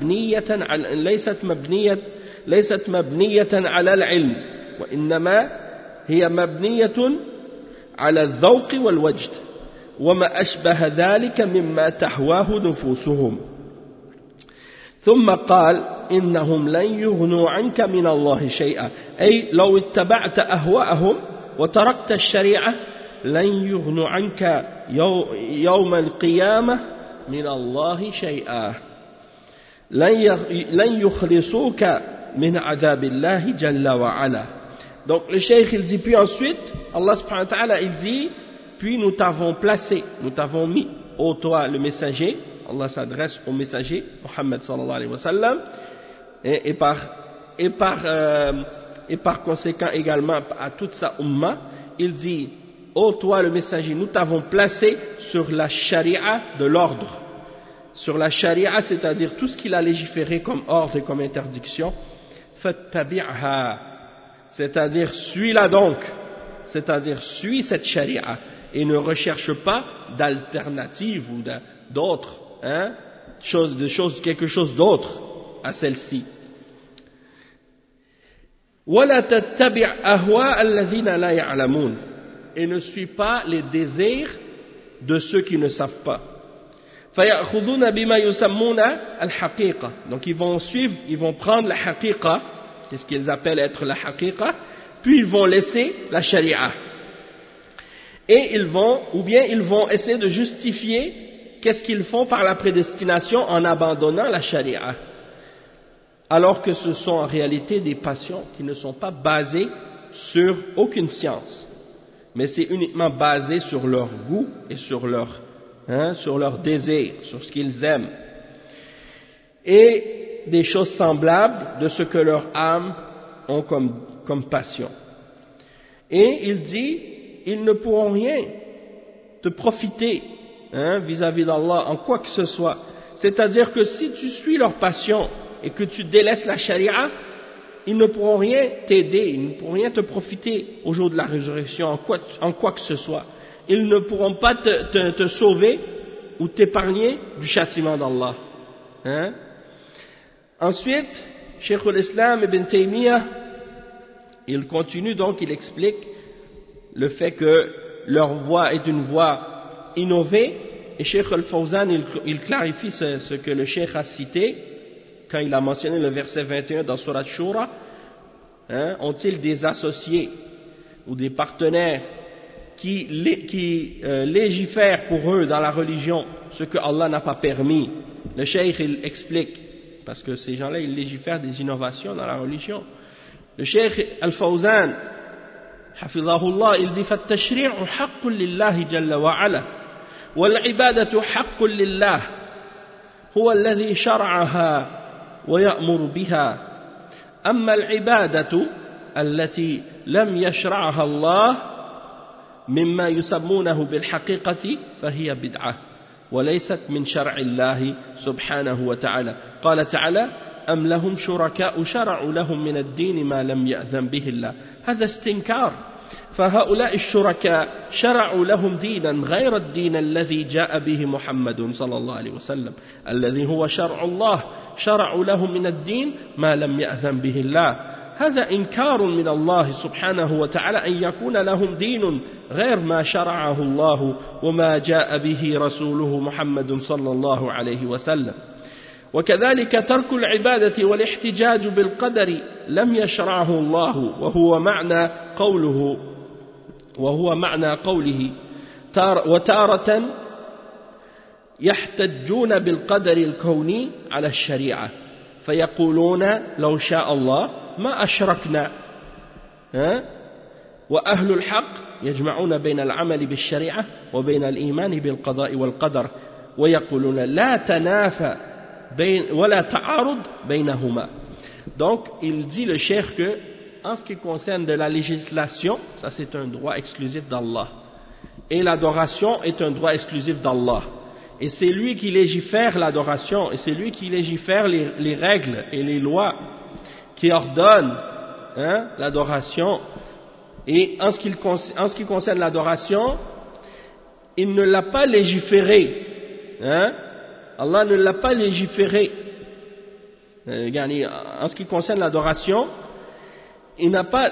مبنية على العلم وإنما هي مبنية على الذوق والوجد وما أشبه ذلك مما تهواه نفوسهم ثم قال إنهم لن يغنوا عنك من الله شيئا أي لو اتبعت أهواءهم وتركت الشريعة لن يغنوا عنك يوم القيامة من الله شيئا لن يخلصوك من عذاب الله جل وعلا. Donc le cheikh il dit puis ensuite Allah subhanahu wa ta'ala il dit puis nous t'avons placé, nous t'avons mis ô toi le messager. Allah s'adresse au messager Muhammad sallallahu alayhi wa sallam et par conséquent également à toute sa umma. Il dit ô toi le messager, nous t'avons placé sur la sharia de l'ordre, sur la sharia, c'est-à-dire tout ce qu'il a légiféré comme ordre et comme interdiction. Fattabi'ha, c'est-à-dire suis-la donc, c'est-à-dire suis cette sharia et ne recherche pas d'alternative ou d'autre, quelque chose d'autre à celle-ci. وَلَا تَتَّبِعْ أَهْوَاءَ الَّذِينَ لَا يَعْلَمُونَ et ne suis pas les désirs de ceux qui ne savent pas. فَيَأْخُذُونَ بِمَا يُسَمُّونَ الْحَقِيقَةِ donc ils vont prendre la haqiqa, qu'est-ce qu'ils appellent être la haqiqa, puis ils vont laisser la sharia. Et ils vont essayer de justifier qu'est-ce qu'ils font par la prédestination en abandonnant la sharia. alors que ce sont en réalité des passions qui ne sont pas basées sur aucune science, mais c'est uniquement basé sur leur goût et sur leur désir, sur ce qu'ils aiment, et des choses semblables de ce que leur âme ont comme passion. Et il dit, ils ne pourront rien te profiter vis-à-vis d'Allah en quoi que ce soit. C'est-à-dire que si tu suis leur passion et que tu délaisses la charia, ils ne pourront rien t'aider, ils ne pourront rien te profiter au jour de la résurrection en quoi que ce soit. Ils ne pourront pas te sauver ou t'épargner du châtiment d'Allah. Ensuite, Cheikh al-Islam Ibn Taymiyyah, il continue donc, il explique le fait que leur voie est une voie innovée, et Cheikh al-Fawzan, il clarifie ce que le Cheikh a cité quand il a mentionné le verset 21 dans Surat Shura. Ont-ils des associés ou des partenaires qui légifèrent pour eux dans la religion ce que Allah n'a pas permis? Le Cheikh, il explique, parce que ces gens-là, ils légifèrent des innovations dans la religion. Le Cheikh al-Fawzan, hafidhahullah, il dit فَالتَّشْرِيعُ حَقٌّ لِلَّهِ جَلَّ وَعَلَى وَالْعِبَادَةُ حَقٌّ لِلَّهِ هو الذي شرعها ويأمر بها أما العبادة التي لم يشرعها الله مما يسمونه بالحقيقة فهي بدعة وليست من شرع الله سبحانه وتعالى. قال تعالى أم لهم شركاء شرعوا لهم من الدين ما لم يأذن به الله. هذا استنكار، فهؤلاء الشركاء شرعوا لهم دينا غير الدين الذي جاء به محمد صلى الله عليه وسلم الذي هو شرع الله، شرعوا لهم من الدين ما لم يأذن به الله. هذا إنكار من الله سبحانه وتعالى أن يكون لهم دين غير ما شرعه الله وما جاء به رسوله محمد صلى الله عليه وسلم. وكذلك ترك العبادة والاحتجاج بالقدر لم يشرعه الله وهو معنى قوله وتارة يحتجون بالقدر الكوني على الشريعة فيقولون لو شاء الله ما أشركنا. وأهل الحق يجمعون بين العمل بالشريعة وبين الإيمان بالقضاء والقدر ويقولون لا تنافى ولا تعارض بينهما. Donc il dit le cheikh que en ce qui concerne de la législation, ça c'est un droit exclusif d'Allah, et l'adoration est un droit exclusif d'Allah, et c'est lui qui légifère l'adoration, et c'est lui qui légifère les règles et les lois qui ordonnent l'adoration. Et en ce qui concerne l'adoration, il ne l'a pas légiféré, Allah ne l'a pas légiféré. En ce qui concerne l'adoration, il n'a pas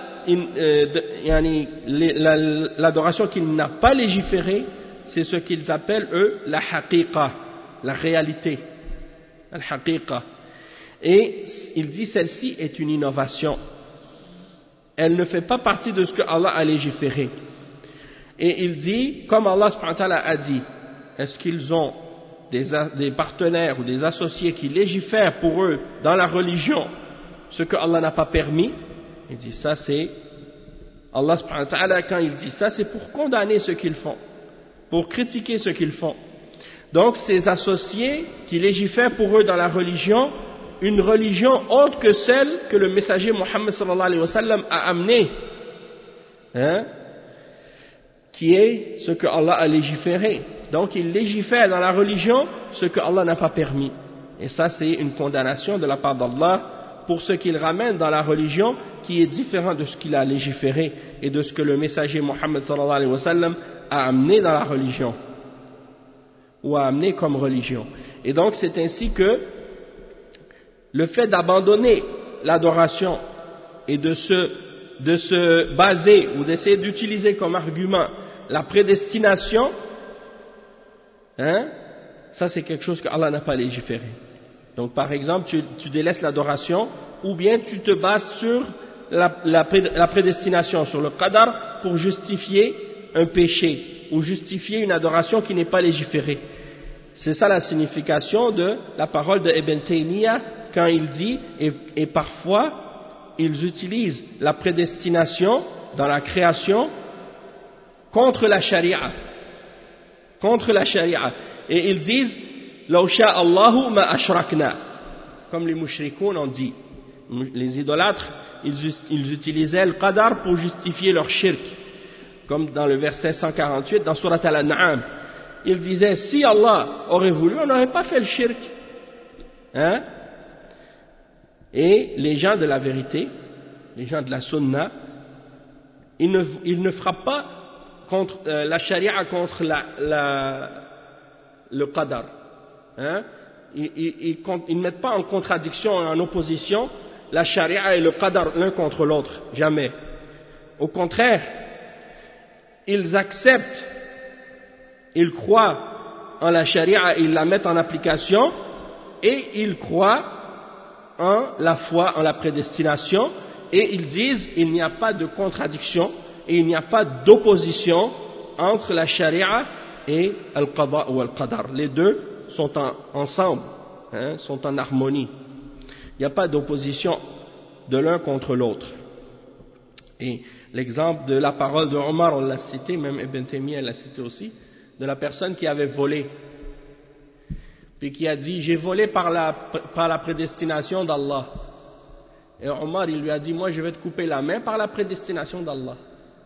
l'adoration qu'il n'a pas légiférée, c'est ce qu'ils appellent eux la haqiqa, la réalité, la haqiqa. Et il dit celle-ci est une innovation, elle ne fait pas partie de ce que Allah a légiféré. Et il dit, comme Allah subhanahu wa ta'ala a dit, est-ce qu'ils ont des partenaires ou des associés qui légifèrent pour eux dans la religion ce que Allah n'a pas permis? Il dit ça, c'est Allah subhanahu wa ta'ala, quand il dit ça, c'est pour condamner ce qu'ils font, pour critiquer ce qu'ils font. Donc ces associés qui légifèrent pour eux dans la religion, une religion autre que celle que le messager Muhammad sallallahu alayhi wa sallam a amenée, qui est ce que Allah a légiféré. Donc il légifère dans la religion ce que Allah n'a pas permis. Et ça, c'est une condamnation de la part d'Allah pour ce qu'il ramène dans la religion qui est différent de ce qu'il a légiféré et de ce que le messager Muhammad sallallahu alayhi wa sallam a amené dans la religion, ou a amené comme religion. Et donc c'est ainsi que le fait d'abandonner l'adoration et de se baser ou d'essayer d'utiliser comme argument la prédestination, ça c'est quelque chose que Allah n'a pas légiféré. Donc par exemple, tu délaisses l'adoration, ou bien tu te bases sur la prédestination, sur le qadar, pour justifier un péché, ou justifier une adoration qui n'est pas légiférée. C'est ça la signification de la parole de Ibn Taymiyyah quand il dit, et parfois ils utilisent la prédestination dans la création contre la charia. Et ils disent law sha'a Allahu ma ashrakna, comme les mushrikoun ont dit. Les idolâtres, ils utilisaient le qadar pour justifier leur shirk, comme dans le verset 148 dans Surat Al-An'am. Ils disaient, si Allah aurait voulu, on n'aurait pas fait le shirk. Et les gens de la vérité, les gens de la sunna, ils ne frappent pas contre la charia, contre le qadar. Ils ne mettent pas en contradiction, en opposition, la charia et le qadar l'un contre l'autre, jamais. Au contraire, ils acceptent, ils croient en la charia, ils la mettent en application, et ils croient en la foi, en la prédestination, et ils disent il n'y a pas de contradiction et il n'y a pas d'opposition entre la charia et al-qada ou al-qadar. Les deux sont ensemble, sont en harmonie. Il n'y a pas d'opposition de l'un contre l'autre. Et l'exemple de la parole de Omar, on l'a cité, même Ibn Taymiyyah l'a cité aussi, de la personne qui avait volé, puis qui a dit j'ai volé par la prédestination d'Allah. Et Omar, il lui a dit moi je vais te couper la main par la prédestination d'Allah.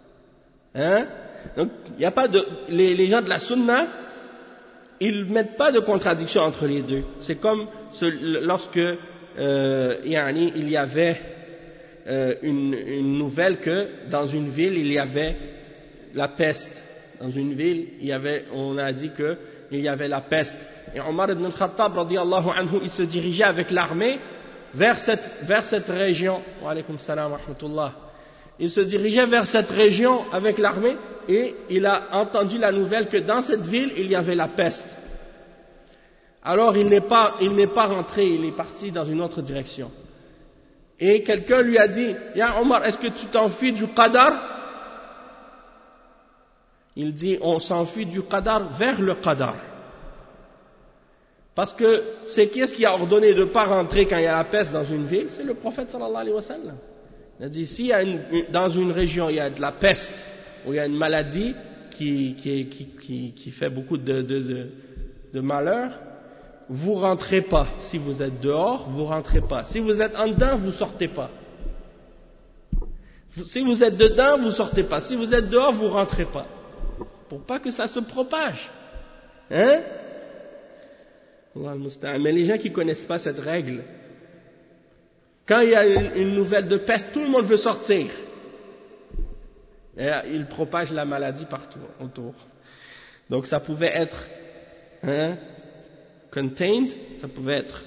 Donc il n'y a pas de, les gens de la sunna, ils ne mettent pas de contradiction entre les deux. C'est comme lorsque il y avait une nouvelle que dans une ville il y avait la peste. Dans une ville, on a dit qu'il y avait la peste. Et Omar ibn al-Khattab, radiyallahu anhu, il se dirigeait avec l'armée vers cette région. Wa alaykum salam wa rahmatullah. Il se dirigeait vers cette région avec l'armée et il a entendu la nouvelle que dans cette ville, il y avait la peste. Alors il n'est pas rentré, il est parti dans une autre direction. Et quelqu'un lui a dit, Ya Omar, est-ce que tu t'enfuis du qadar? Il dit, on s'enfuit du qadar vers le qadar. Parce que c'est qui est-ce qui a ordonné de ne pas rentrer quand il y a la peste dans une ville? C'est le prophète sallallahu alayhi wa sallam. Il a dit, si dans une région il y a de la peste, ou il y a une maladie qui fait beaucoup de malheur, vous rentrez pas. Si vous êtes dehors, vous rentrez pas. Si vous êtes en dedans, vous sortez pas. Si vous êtes dedans, vous sortez pas. Si vous êtes dehors, vous rentrez pas. Pour pas que ça se propage. Mais les gens qui connaissent pas cette règle, quand il y a une nouvelle de peste, tout le monde veut sortir. Et il propage la maladie partout autour. Donc ça pouvait être contained, ça pouvait être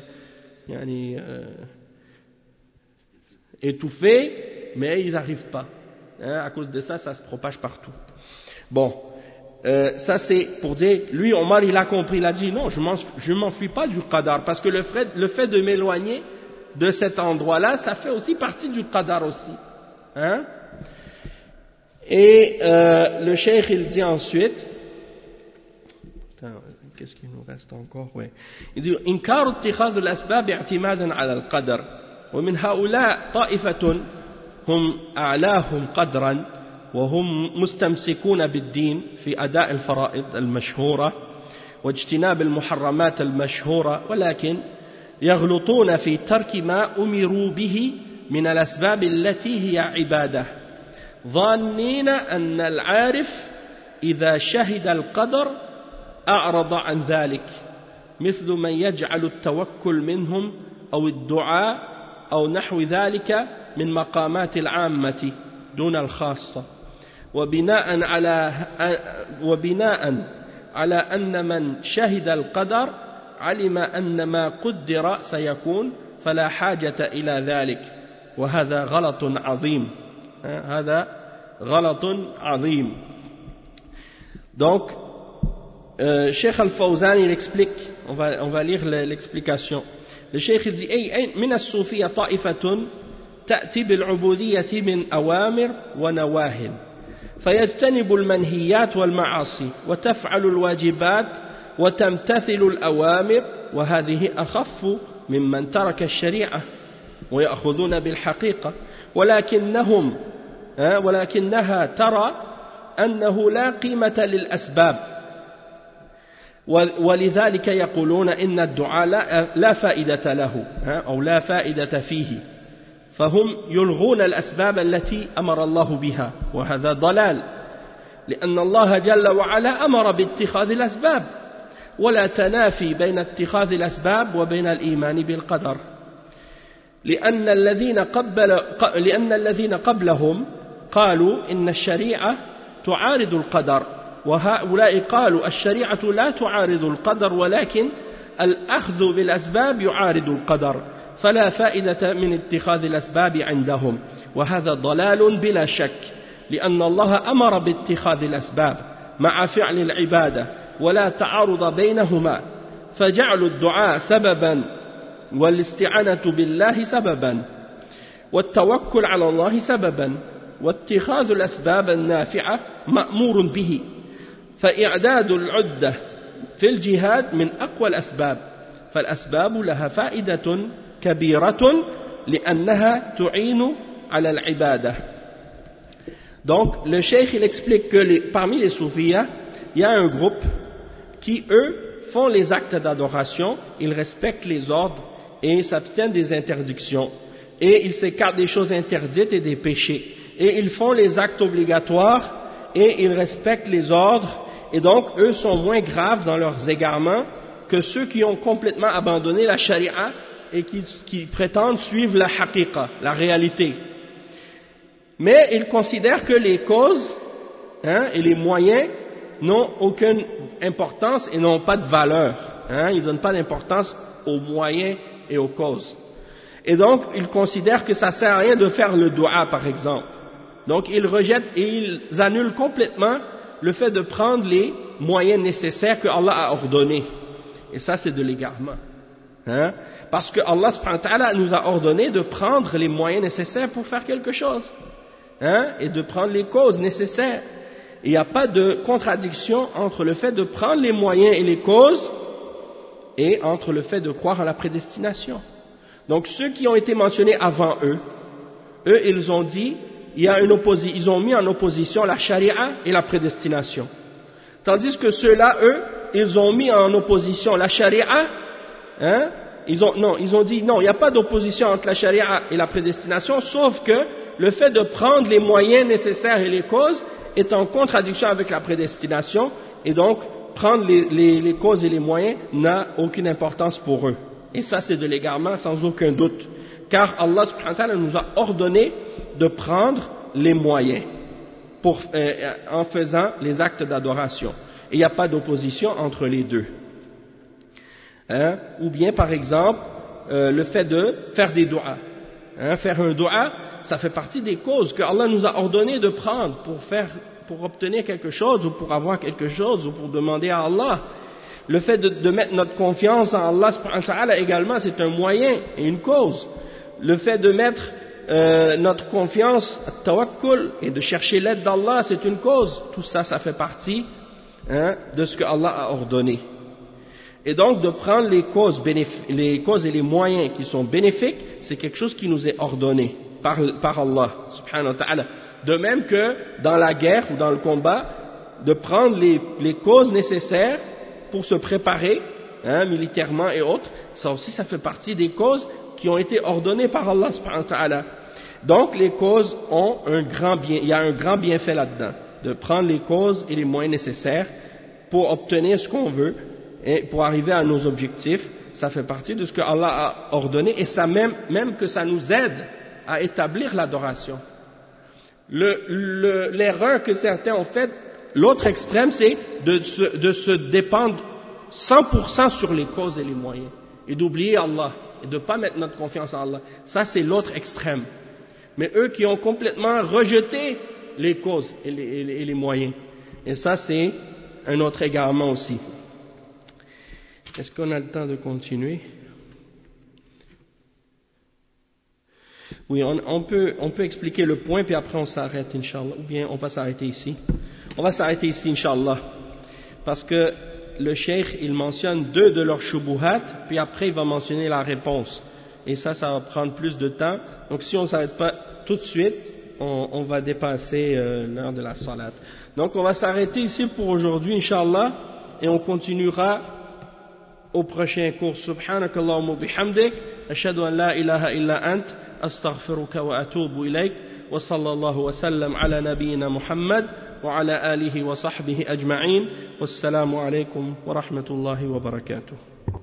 étouffé, mais ils n'arrivent pas. À cause de ça, ça se propage partout. Bon. Ça c'est pour dire, lui Omar il a compris, il a dit non, je m'enfuis pas du qadar, parce que le fait de m'éloigner de cet endroit-là, ça fait aussi partie du qadar aussi. Et le cheikh il dit ensuite, qu'est-ce qu'il nous reste encore? Il dit إنكار اتخاذ الأسباب اعتمادا على القدر ومن هؤلاء طائفة هم أعلاهم قدرا وهم مستمسكون بالدين في أداء الفرائض المشهورة واجتناب المحرمات المشهورة ولكن يغلطون في ترك ما أمروا به من الأسباب التي هي عبادة ظانين أن العارف إذا شهد القدر أعرض عن ذلك مثل من يجعل التوكل منهم أو الدعاء أو نحو ذلك من مقامات العامة دون الخاصة وبناء على أن من شهد القدر علم أن ما قدر سيكون فلا حاجة إلى ذلك وهذا غلط عظيم. هذا غلط عظيم. Donc Cheikh Al-Fawzan il explique, on va lire l'explication. Le Cheikh il dit من الصوفية طائفة تأتي بالعبودية من أوامر ونواهٍ فيجتنب المنهيات والمعاصي وتفعل الواجبات وتمتثل الأوامر وهذه أخف ممن ترك الشريعة ويأخذون بالحقيقة ولكنها ترى أنه لا قيمة للأسباب ولذلك يقولون إن الدعاء لا فائدة له أو لا فائدة فيه فهم يلغون الأسباب التي أمر الله بها وهذا ضلال لأن الله جل وعلا أمر باتخاذ الأسباب ولا تنافي بين اتخاذ الأسباب وبين الإيمان بالقدر لأن الذين قبلهم قالوا إن الشريعة تعارض القدر وهؤلاء قالوا الشريعة لا تعارض القدر ولكن الأخذ بالأسباب يعارض القدر فلا فائدة من اتخاذ الأسباب عندهم وهذا ضلال بلا شك لأن الله أمر باتخاذ الأسباب مع فعل العبادة ولا تعارض بينهما فجعل الدعاء سببا والاستعانة بالله سببا والتوكل على الله سببا واتخاذ الأسباب النافعة مأمور به فإعداد العدة في الجهاد من أقوى الأسباب فالأسباب لها فائدة كبيرة لأنها تعين على العبادة. Donc le cheikh il explique que parmi les soufis il y a un groupe qui eux font les actes d'adoration, ils respectent les ordres et s'abstiennent des interdictions et ils s'écartent des choses interdites et des péchés et ils font les actes obligatoires et ils respectent les ordres et donc eux sont moins graves dans leurs égarements que ceux qui ont complètement abandonné la charia et qui prétendent suivre la haqiqa, la réalité. Mais ils considèrent que les causes et les moyens n'ont aucune importance et n'ont pas de valeur. Ils ne donnent pas d'importance aux moyens et aux causes. Et donc, ils considèrent que ça ne sert à rien de faire le dua, par exemple. Donc, ils rejettent et ils annulent complètement le fait de prendre les moyens nécessaires que Allah a ordonnés. Et ça, c'est de l'égarement. Parce que Allah subhanahu wa ta'ala nous a ordonné de prendre les moyens nécessaires pour faire quelque chose. Et de prendre les causes nécessaires. Il n'y a pas de contradiction entre le fait de prendre les moyens et les causes et entre le fait de croire à la prédestination. Donc ceux qui ont été mentionnés avant eux, ils ont dit, ils ont mis en opposition la charia et la prédestination. Tandis que ceux-là, eux, ils ont mis en opposition la charia, ils ont dit non, il n'y a pas d'opposition entre la charia et la prédestination, sauf que le fait de prendre les moyens nécessaires et les causes est en contradiction avec la prédestination, et donc prendre les causes et les moyens n'a aucune importance pour eux. Et ça, c'est de l'égarement sans aucun doute, car Allah subhanahu wa ta'ala nous a ordonné de prendre les moyens en faisant les actes d'adoration. Et il n'y a pas d'opposition entre les deux. Ou bien, par exemple, le fait de faire des du'as. Faire un du'a, ça fait partie des causes que Allah nous a ordonné de prendre pour obtenir quelque chose, ou pour avoir quelque chose, ou pour demander à Allah. Le fait de mettre notre confiance en Allah subhanahu wa ta'ala également, c'est un moyen et une cause. Le fait de mettre notre confiance, tawakkul, et de chercher l'aide d'Allah, c'est une cause. Tout ça, ça fait partie de ce que Allah a ordonné. Et donc, de prendre les causes et les moyens qui sont bénéfiques, c'est quelque chose qui nous est ordonné par Allah subhanahu wa ta'ala. De même que dans la guerre ou dans le combat, de prendre les causes nécessaires pour se préparer, militairement et autres, ça aussi, ça fait partie des causes qui ont été ordonnées par Allah subhanahu wa ta'ala. Donc, les causes ont il y a un grand bienfait là-dedans, de prendre les causes et les moyens nécessaires pour obtenir ce qu'on veut et pour arriver à nos objectifs. Ça fait partie de ce que Allah a ordonné, et ça même que ça nous aide à établir l'adoration. L'erreur que certains ont faite, l'autre extrême, c'est de se dépendre 100% sur les causes et les moyens, et d'oublier Allah, et de ne pas mettre notre confiance en Allah. Ça, c'est l'autre extrême. Mais eux qui ont complètement rejeté les causes et les moyens. Et ça, c'est un autre égarement aussi. Est-ce qu'on a le temps de continuer? Oui, on peut expliquer le point, puis après on s'arrête, Inch'Allah. Ou bien on va s'arrêter ici. On va s'arrêter ici, Inch'Allah. Parce que le cheikh, il mentionne 2 de leurs shubuhat, puis après il va mentionner la réponse. Et ça va prendre plus de temps. Donc si on ne s'arrête pas tout de suite, on va dépasser l'heure de la salat. Donc on va s'arrêter ici pour aujourd'hui, Inch'Allah, et on continuera au prochain cours. Subhanakallahumma bihamdik, ashhadu an la ilaha illa ant, astaghfiruka wa atubu ilayk, wa sallallahu wa sallam ala nabiyyina Muhammad, wa ala alihi wa sahbihi ajma'in, wassalamu alaykum wa rahmatullahi wa barakatuh.